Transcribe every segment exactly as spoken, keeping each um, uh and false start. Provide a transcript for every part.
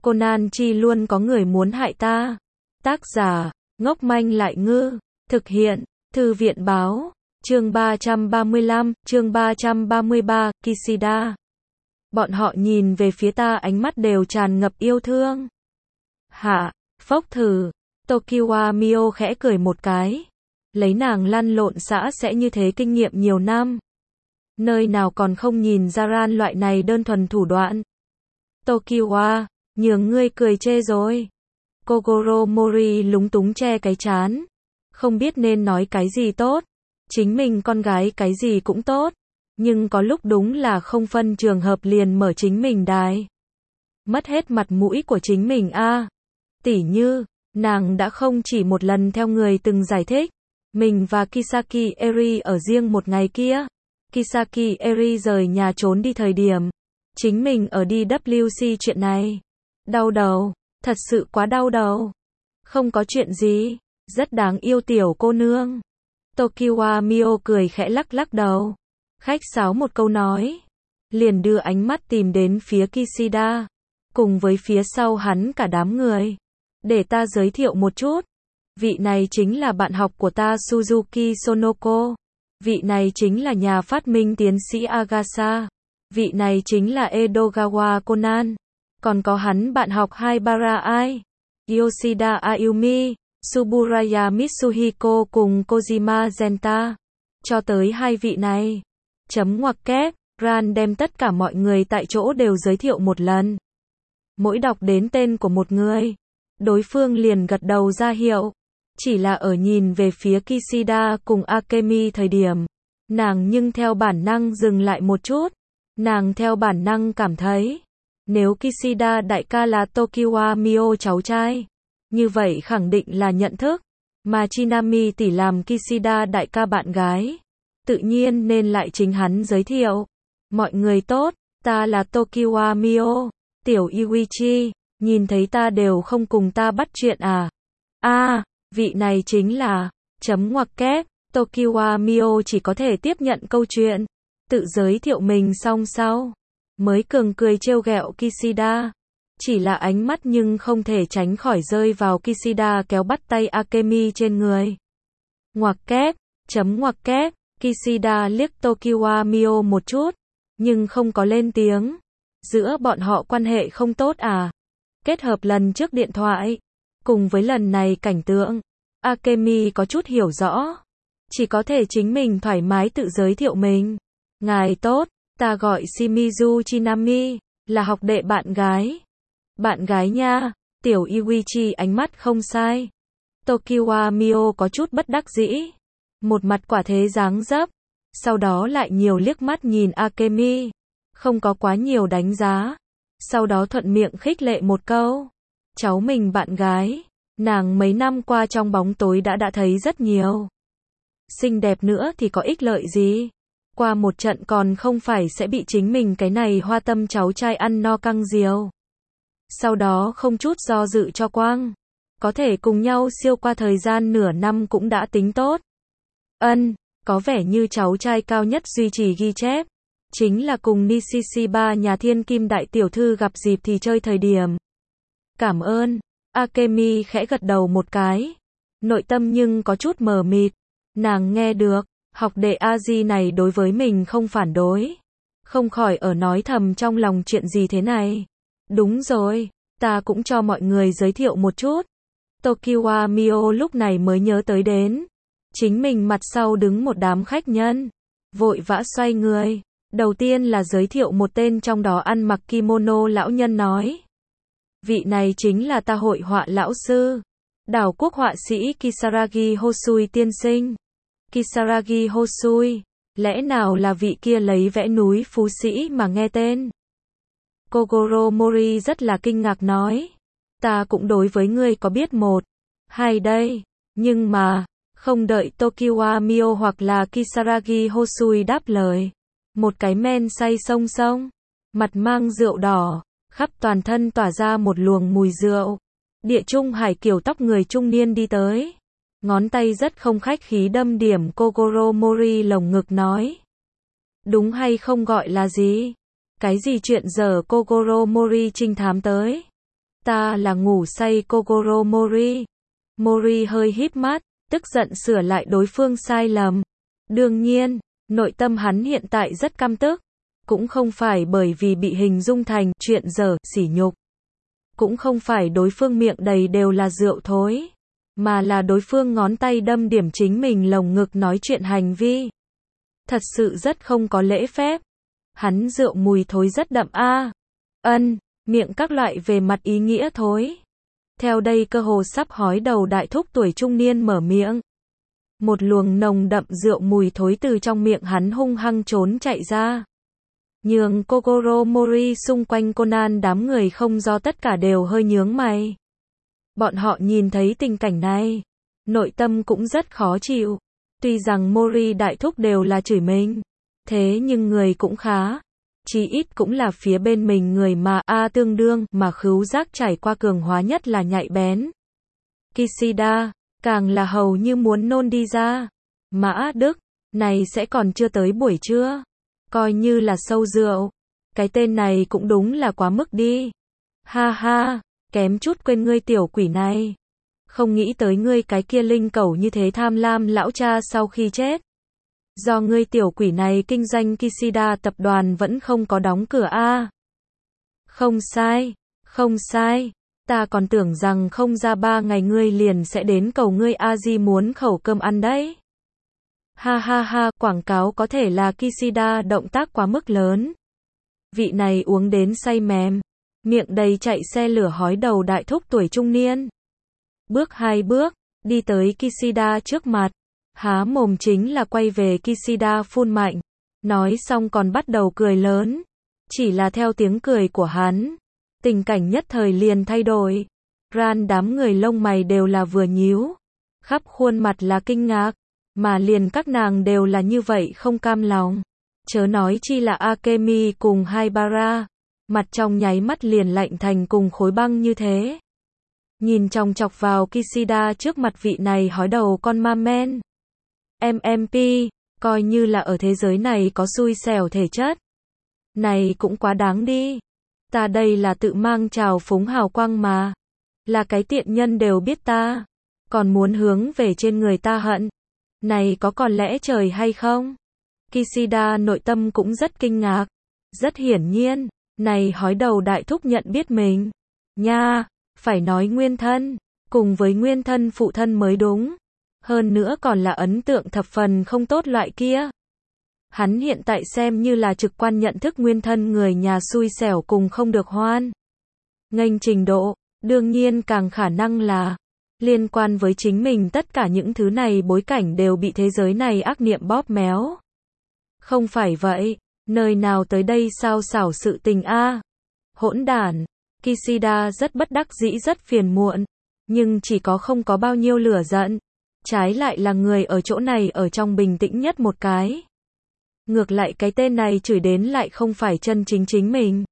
Conan chi luôn có người muốn hại ta. Tác giả, ngốc manh lại ngư. Thực hiện, Thư viện báo. Chương ba trăm ba mươi lăm, chương ba trăm ba mươi ba, Kishida. Bọn họ nhìn về phía ta ánh mắt đều tràn ngập yêu thương. Hạ, phốc thử. Tokiwa Mio khẽ cười một cái. Lấy nàng lăn lộn xã sẽ như thế kinh nghiệm nhiều năm. Nơi nào còn không nhìn ra ran loại này đơn thuần thủ đoạn. Tokiwa, nhường ngươi cười chê rồi. Kogoro Mori lúng túng che cái chán. Không biết nên nói cái gì tốt. Chính mình con gái cái gì cũng tốt. Nhưng có lúc đúng là không phân trường hợp liền mở chính mình đài. Mất hết mặt mũi của chính mình a. À, tỉ như, nàng đã không chỉ một lần theo người từng giải thích. Mình và Kisaki Eri ở riêng một ngày kia. Kisaki Eri rời nhà trốn đi thời điểm. Chính mình ở đi W C chuyện này. Đau đầu, thật sự quá đau đầu. Không có chuyện gì, rất đáng yêu tiểu cô nương. Tokiwa Mio cười khẽ lắc lắc đầu. Khách sáo một câu nói. Liền đưa ánh mắt tìm đến phía Kishida. Cùng với phía sau hắn cả đám người. Để ta giới thiệu một chút. Vị này chính là bạn học của ta Suzuki Sonoko. Vị này chính là nhà phát minh tiến sĩ Agasa. Vị này chính là Edogawa Conan. Còn có hắn bạn học Haibara Ai, Yoshida Ayumi, Suburaya Mitsuhiko cùng Kojima Genta. Cho tới hai vị này. Chấm ngoặc kép, Ran đem tất cả mọi người tại chỗ đều giới thiệu một lần. Mỗi đọc đến tên của một người, đối phương liền gật đầu ra hiệu. Chỉ là ở nhìn về phía Kishida cùng Akemi thời điểm, nàng nhưng theo bản năng dừng lại một chút. Nàng theo bản năng cảm thấy, nếu Kishida đại ca là Tokiwa Mio cháu trai, như vậy khẳng định là nhận thức, mà Chinami tỷ làm Kishida đại ca bạn gái, tự nhiên nên lại chính hắn giới thiệu. Mọi người tốt, ta là Tokiwa Mio, tiểu Iwichi, nhìn thấy ta đều không cùng ta bắt chuyện à? A, à, vị này chính là, chấm ngoặc kép, Tokiwa Mio chỉ có thể tiếp nhận câu chuyện, tự giới thiệu mình xong sau, mới cường cười trêu ghẹo Kishida. Chỉ là ánh mắt nhưng không thể tránh khỏi rơi vào Kishida kéo bắt tay Akemi trên người. Ngoặc kép, chấm ngoặc kép, Kishida liếc Tokiwa Mio một chút, nhưng không có lên tiếng. Giữa bọn họ quan hệ không tốt à? Kết hợp lần trước điện thoại, cùng với lần này cảnh tượng, Akemi có chút hiểu rõ. Chỉ có thể chính mình thoải mái tự giới thiệu mình. Ngài tốt, ta gọi Shimizu Chinami, là học đệ bạn gái. Bạn gái nha, tiểu Iwichi ánh mắt không sai. Tokiwa Mio có chút bất đắc dĩ. Một mặt quả thế dáng dấp. Sau đó lại nhiều liếc mắt nhìn Akemi. Không có quá nhiều đánh giá. Sau đó thuận miệng khích lệ một câu. Cháu mình bạn gái. Nàng mấy năm qua trong bóng tối đã đã thấy rất nhiều. Xinh đẹp nữa thì có ích lợi gì? Qua một trận còn không phải sẽ bị chính mình cái này hoa tâm cháu trai ăn no căng diều. Sau đó không chút do dự cho quang. Có thể cùng nhau siêu qua thời gian nửa năm cũng đã tính tốt. Ân, có vẻ như cháu trai cao nhất duy trì ghi chép. Chính là cùng Nishishiba nhà thiên kim đại tiểu thư gặp dịp thì chơi thời điểm. Cảm ơn. Akemi khẽ gật đầu một cái. Nội tâm nhưng có chút mờ mịt. Nàng nghe được, học đệ Aji này đối với mình không phản đối. Không khỏi ở nói thầm trong lòng chuyện gì thế này. Đúng rồi, ta cũng cho mọi người giới thiệu một chút. Tokiwa Mio lúc này mới nhớ tới đến. Chính mình mặt sau đứng một đám khách nhân. Vội vã xoay người. Đầu tiên là giới thiệu một tên trong đó ăn mặc kimono lão nhân nói. Vị này chính là ta hội họa lão sư. Đảo quốc họa sĩ Kisaragi Hosui tiên sinh. Kisaragi Hosui, lẽ nào là vị kia lấy vẽ núi phú sĩ mà nghe tên? Kogoro Mori rất là kinh ngạc nói. Ta cũng đối với ngươi có biết một, hai đây, nhưng mà, không đợi Tokiwa Mio hoặc là Kisaragi Hosui đáp lời. Một cái men say sông sông, mặt mang rượu đỏ, khắp toàn thân tỏa ra một luồng mùi rượu. Địa trung hải kiểu tóc người trung niên đi tới. Ngón tay rất không khách khí đâm điểm Kogoro Mori lồng ngực nói. Đúng hay không gọi là gì? Cái gì chuyện giờ Kogoro Mori trinh thám tới? Ta là ngủ say Kogoro Mori. Mori hơi híp mắt, tức giận sửa lại đối phương sai lầm. Đương nhiên, nội tâm hắn hiện tại rất căm tức. Cũng không phải bởi vì bị hình dung thành chuyện dở, sỉ nhục. Cũng không phải đối phương miệng đầy đều là rượu thối. Mà là đối phương ngón tay đâm điểm chính mình lồng ngực nói chuyện hành vi. Thật sự rất không có lễ phép. Hắn rượu mùi thối rất đậm a. Ân, miệng các loại về mặt ý nghĩa thối. Theo đây cơ hồ sắp hói đầu đại thúc tuổi trung niên mở miệng. Một luồng nồng đậm rượu mùi thối từ trong miệng hắn hung hăng trốn chạy ra. Nhường Kogoro Mori xung quanh Conan đám người không do tất cả đều hơi nhướng mày. Bọn họ nhìn thấy tình cảnh này, nội tâm cũng rất khó chịu. Tuy rằng Mori đại thúc đều là chửi mình, thế nhưng người cũng khá. Chí ít cũng là phía bên mình người mà a tương đương mà khứu giác trải qua cường hóa nhất là nhạy bén. Kishida, càng là hầu như muốn nôn đi ra. Mã Đức, này sẽ còn chưa tới buổi trưa. Coi như là sâu rượu. Cái tên này cũng đúng là quá mức đi. Ha ha, kém chút quên ngươi tiểu quỷ này. Không nghĩ tới ngươi cái kia linh cẩu như thế tham lam lão cha sau khi chết. Do ngươi tiểu quỷ này kinh doanh Kishida tập đoàn vẫn không có đóng cửa a. À. Không sai, không sai. Ta còn tưởng rằng không ra ba ngày ngươi liền sẽ đến cầu ngươi A-di muốn khẩu cơm ăn đấy. Ha ha ha, quảng cáo có thể là Kishida động tác quá mức lớn. Vị này uống đến say mềm, miệng đầy chạy xe lửa hói đầu đại thúc tuổi trung niên. Bước hai bước, đi tới Kishida trước mặt. Há mồm chính là quay về Kishida phun mạnh. Nói xong còn bắt đầu cười lớn. Chỉ là theo tiếng cười của hắn, tình cảnh nhất thời liền thay đổi. Ran đám người lông mày đều là vừa nhíu. Khắp khuôn mặt là kinh ngạc. Mà liền các nàng đều là như vậy không cam lòng. Chớ nói chi là Akemi cùng Haibara. Mặt trong nháy mắt liền lạnh thành cùng khối băng như thế. Nhìn chòng chọc vào Kishida trước mặt vị này hói đầu con ma men. em em pê, coi như là ở thế giới này có xui xẻo thể chất. Này cũng quá đáng đi. Ta đây là tự mang trào phúng hào quang mà. Là cái tiện nhân đều biết ta. Còn muốn hướng về trên người ta hận. Này có còn lẽ trời hay không? Kishida nội tâm cũng rất kinh ngạc. Rất hiển nhiên, này hói đầu đại thúc nhận biết mình. Nha, phải nói nguyên thân, cùng với nguyên thân phụ thân mới đúng. Hơn nữa còn là ấn tượng thập phần không tốt loại kia. Hắn hiện tại xem như là trực quan nhận thức nguyên thân người nhà xui xẻo cùng không được hoan. Nghênh trình độ, đương nhiên càng khả năng là liên quan với chính mình tất cả những thứ này bối cảnh đều bị thế giới này ác niệm bóp méo. Không phải vậy, nơi nào tới đây sao xảo sự tình a. Hỗn đản. Kishida rất bất đắc dĩ rất phiền muộn, nhưng chỉ có không có bao nhiêu lửa giận. Trái lại là người ở chỗ này ở trong bình tĩnh nhất một cái. Ngược lại cái tên này chửi đến lại không phải chân chính chính mình.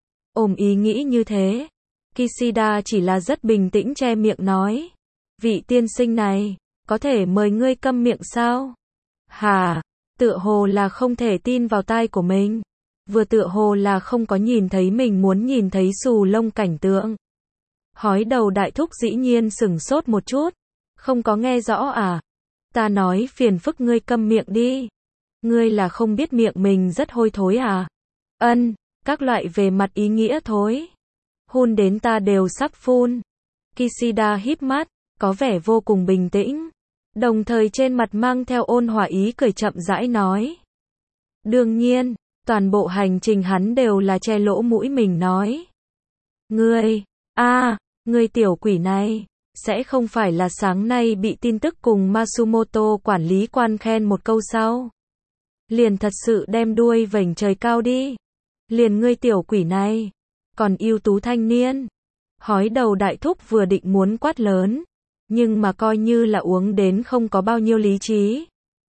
Ôm ý nghĩ như thế, Kishida chỉ là rất bình tĩnh che miệng nói. Vị tiên sinh này, có thể mời ngươi câm miệng sao? Hả? Tựa hồ là không thể tin vào tai của mình. Vừa tựa hồ là không có nhìn thấy mình muốn nhìn thấy xù lông cảnh tượng. Hói đầu đại thúc dĩ nhiên sửng sốt một chút. Không có nghe rõ à? Ta nói phiền phức ngươi câm miệng đi. Ngươi là không biết miệng mình rất hôi thối à? Ân, các loại về mặt ý nghĩa thối. Hun đến ta đều sắp phun. Kishida híp mắt, có vẻ vô cùng bình tĩnh. Đồng thời trên mặt mang theo ôn hòa ý cười chậm rãi nói. Đương nhiên, toàn bộ hành trình hắn đều là che lỗ mũi mình nói. Ngươi, a, ngươi tiểu quỷ này, sẽ không phải là sáng nay bị tin tức cùng Matsumoto quản lý quan khen một câu sau. Liền thật sự đem đuôi vểnh trời cao đi. Liền ngươi tiểu quỷ này, còn ưu tú thanh niên. Hói đầu đại thúc vừa định muốn quát lớn, nhưng mà coi như là uống đến không có bao nhiêu lý trí.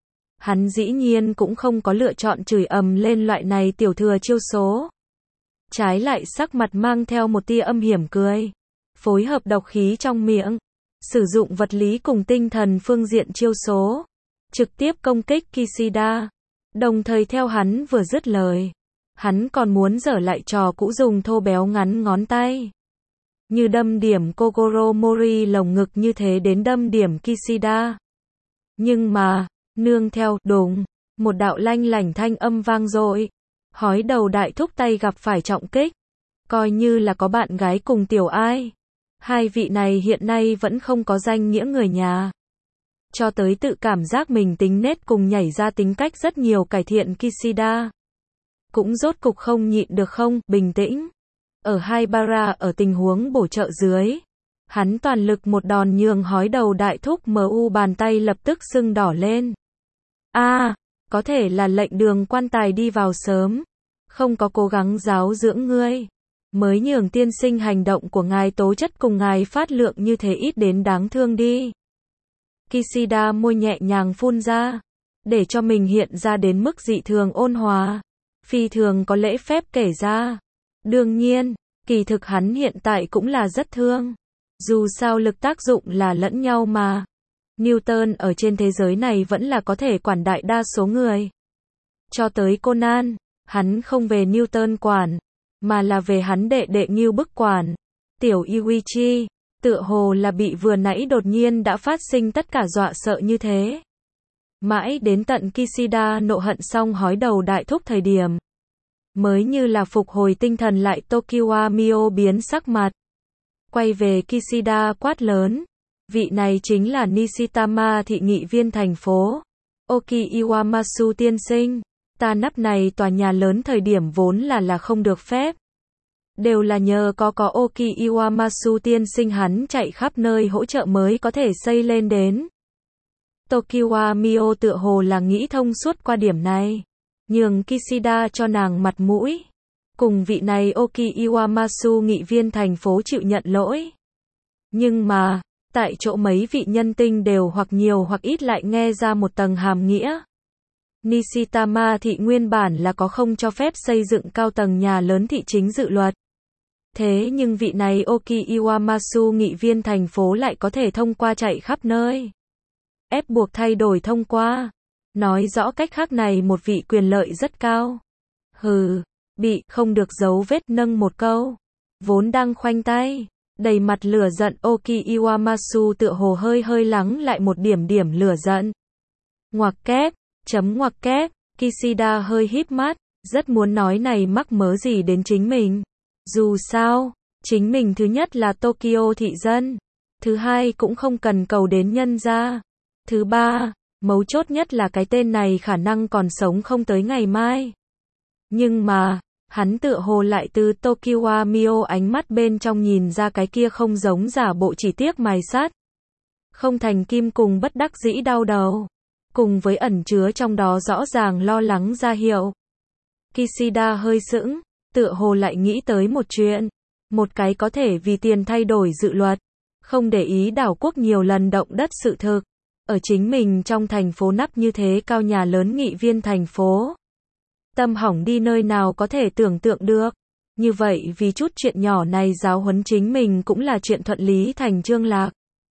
Hắn dĩ nhiên cũng không có lựa chọn chửi ầm lên loại này tiểu thừa chiêu số. Trái lại sắc mặt mang theo một tia âm hiểm cười. Phối hợp độc khí trong miệng. Sử dụng vật lý cùng tinh thần phương diện chiêu số. Trực tiếp công kích Kishida. Đồng thời theo hắn vừa dứt lời. Hắn còn muốn dở lại trò cũ dùng thô béo ngắn ngón tay. Như đâm điểm Kogoro Mori lồng ngực như thế đến đâm điểm Kishida. Nhưng mà, nương theo, đùng, một đạo lanh lảnh thanh âm vang dội. Hói đầu đại thúc tay gặp phải trọng kích. Coi như là có bạn gái cùng tiểu ai. Hai vị này hiện nay vẫn không có danh nghĩa người nhà. Cho tới tự cảm giác mình tính nết cùng nhảy ra tính cách rất nhiều cải thiện Kishida. Cũng rốt cục không nhịn được không, bình tĩnh. Ở Haibara ở tình huống bổ trợ dưới. Hắn toàn lực một đòn nhường hói đầu đại thúc em u bàn tay lập tức sưng đỏ lên. A, à, có thể là lệnh đường quan tài đi vào sớm. Không có cố gắng giáo dưỡng ngươi. Mới nhường tiên sinh hành động của ngài tố chất cùng ngài phát lượng như thế ít đến đáng thương đi. Kishida môi nhẹ nhàng phun ra. Để cho mình hiện ra đến mức dị thường ôn hòa. Phi thường có lễ phép kể ra. Đương nhiên, kỳ thực hắn hiện tại cũng là rất thương. Dù sao lực tác dụng là lẫn nhau mà. Newton ở trên thế giới này vẫn là có thể quản đại đa số người. Cho tới Conan, hắn không về Newton quản, mà là về hắn đệ đệ Ngưu Bức quản. Tiểu Yuichi, tựa hồ là bị vừa nãy đột nhiên đã phát sinh tất cả dọa sợ như thế. Mãi đến tận Kishida nộ hận xong hói đầu đại thúc thời điểm. Mới như là phục hồi tinh thần lại Tokiwa Mio biến sắc mặt. Quay về Kishida quát lớn. Vị này chính là Nishitama thị nghị viên thành phố. Oki Iwamasu tiên sinh. Ta nắp này tòa nhà lớn thời điểm vốn là là không được phép. Đều là nhờ có có Oki Iwamasu tiên sinh hắn chạy khắp nơi hỗ trợ mới có thể xây lên đến. Tokiwa Mio tựa hồ là nghĩ thông suốt qua điểm này. Nhường Kishida cho nàng mặt mũi. Cùng vị này Oki Iwamasu nghị viên thành phố chịu nhận lỗi. Nhưng mà, tại chỗ mấy vị nhân tinh đều hoặc nhiều hoặc ít lại nghe ra một tầng hàm nghĩa. Nishitama thị nguyên bản là có không cho phép xây dựng cao tầng nhà lớn thị chính dự luật. Thế nhưng vị này Oki Iwamasu nghị viên thành phố lại có thể thông qua chạy khắp nơi. Ép buộc thay đổi thông qua. Nói rõ cách khác này một vị quyền lợi rất cao. Hừ, bị không được giấu vết nâng một câu. Vốn đang khoanh tay, đầy mặt lửa giận Oki Iwamasu tựa hồ hơi hơi lắng lại một điểm điểm lửa giận. Ngoặc kép, chấm ngoặc kép, Kishida hơi híp mắt, rất muốn nói này mắc mớ gì đến chính mình. Dù sao, chính mình thứ nhất là Tokyo thị dân. Thứ hai cũng không cần cầu đến nhân gia. Thứ ba, mấu chốt nhất là cái tên này khả năng còn sống không tới ngày mai. Nhưng mà, hắn tựa hồ lại từ Tokiwa Mio ánh mắt bên trong nhìn ra cái kia không giống giả bộ chỉ tiếc mài sắt. Không thành kim cùng bất đắc dĩ đau đầu. Cùng với ẩn chứa trong đó rõ ràng lo lắng ra hiệu. Kishida hơi sững, tựa hồ lại nghĩ tới một chuyện. Một cái có thể vì tiền thay đổi dự luật. Không để ý đảo quốc nhiều lần động đất sự thực. Ở chính mình trong thành phố nắp như thế cao nhà lớn nghị viên thành phố. Tâm hỏng đi nơi nào có thể tưởng tượng được. Như vậy vì chút chuyện nhỏ này giáo huấn chính mình cũng là chuyện thuận lý thành chương lạc.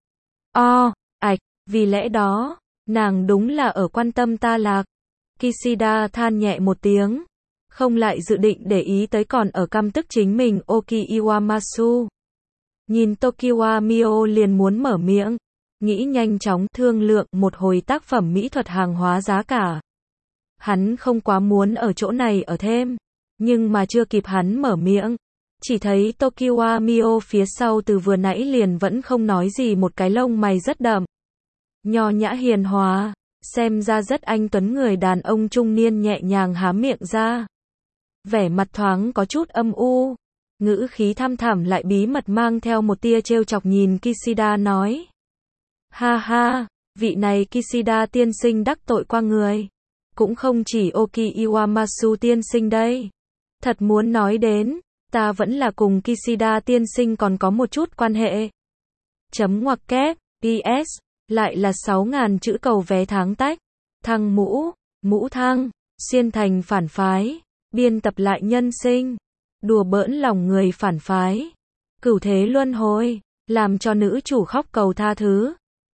O, ạch, vì lẽ đó, nàng đúng là ở quan tâm ta lạc. Kishida than nhẹ một tiếng. Không lại dự định để ý tới còn ở căm tức chính mình Oki Iwamasu. Nhìn Tokiwa Mio liền muốn mở miệng. Nghĩ nhanh chóng thương lượng một hồi tác phẩm mỹ thuật hàng hóa giá cả. Hắn không quá muốn ở chỗ này ở thêm. Nhưng mà chưa kịp hắn mở miệng. Chỉ thấy Tokiwa Mio phía sau từ vừa nãy liền vẫn không nói gì một cái lông mày rất đậm. Nho nhã hiền hòa. Xem ra rất anh tuấn người đàn ông trung niên nhẹ nhàng há miệng ra. Vẻ mặt thoáng có chút âm u. Ngữ khí thăm thẳm lại bí mật mang theo một tia trêu chọc nhìn Kishida nói. Ha ha, vị này Kishida tiên sinh đắc tội qua người. Cũng không chỉ Oki Iwamasu tiên sinh đây. Thật muốn nói đến, ta vẫn là cùng Kishida tiên sinh còn có một chút quan hệ. Chấm ngoặc kép, pê ét, lại là sáu nghìn chữ cầu vé tháng tách. Thăng mũ, mũ thăng, xuyên thành phản phái, biên tập lại nhân sinh. Đùa bỡn lòng người phản phái. Cửu thế luân hồi, làm cho nữ chủ khóc cầu tha thứ.